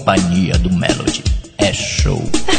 Companhia do Melody é show.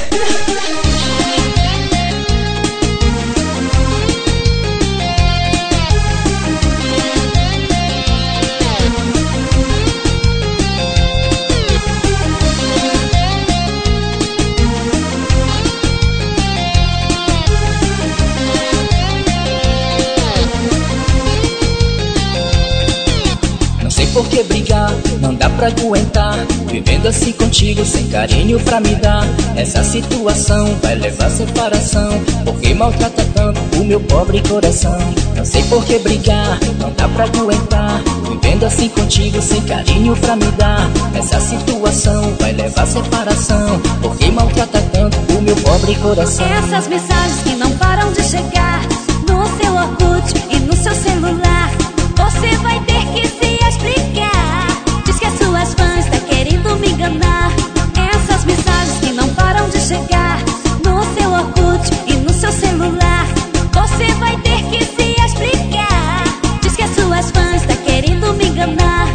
Por que brigar? Não dá pra aguentar. Vivendo assim contigo, sem carinho pra me dar. Essa situação vai levar à separação. Por que maltrata tanto o meu pobre coração? Não sei por que brigar, não dá pra aguentar. Vivendo assim contigo, sem carinho pra me dar. Essa situação vai levar à separação. Por que maltrata tanto o meu pobre coração? Essas mensagens que não param de chegar no seu Orkut e no seu celular. Você vai ter que se explicar. Diz que as suas fãs tá querendo me enganar. Essas mensagens que não param de chegar no seu Orkut e no seu celular. Você vai ter que se explicar. Diz que as suas fãs tá querendo me enganar.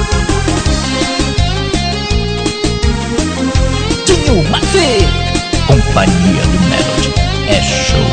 Tinho Mate! Companhia do Melody é show.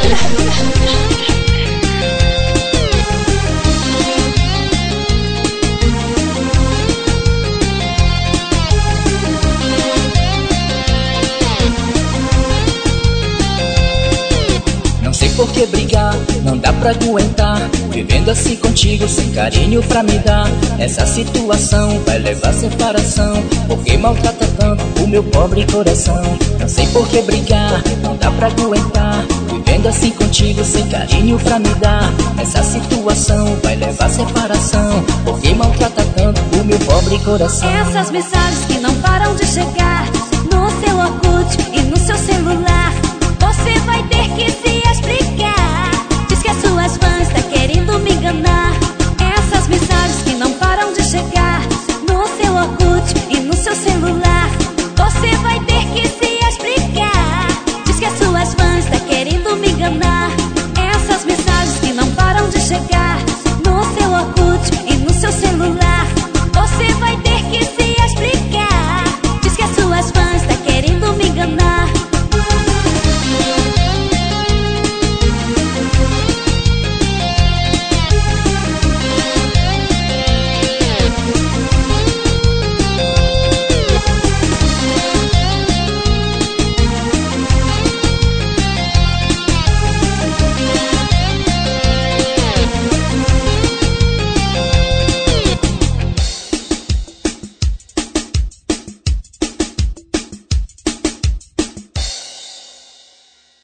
Por que brigar? Não dá pra aguentar. Vivendo assim contigo, sem carinho pra me dar. Essa situação vai levar à separação. Por que maltrata tanto o meu pobre coração? Não sei por que brigar, não dá pra aguentar. Vivendo assim contigo, sem carinho pra me dar. Essa situação vai levar à separação. Por que maltrata tanto o meu pobre coração? Essas mensagens que não param de chegar no seu Orkut e no seu celular. Você vai ter que se explicar. Diz que as suas fãs tá querendo me enganar. Essas mensagens que não param de chegar no seu Orkut e no seu celular.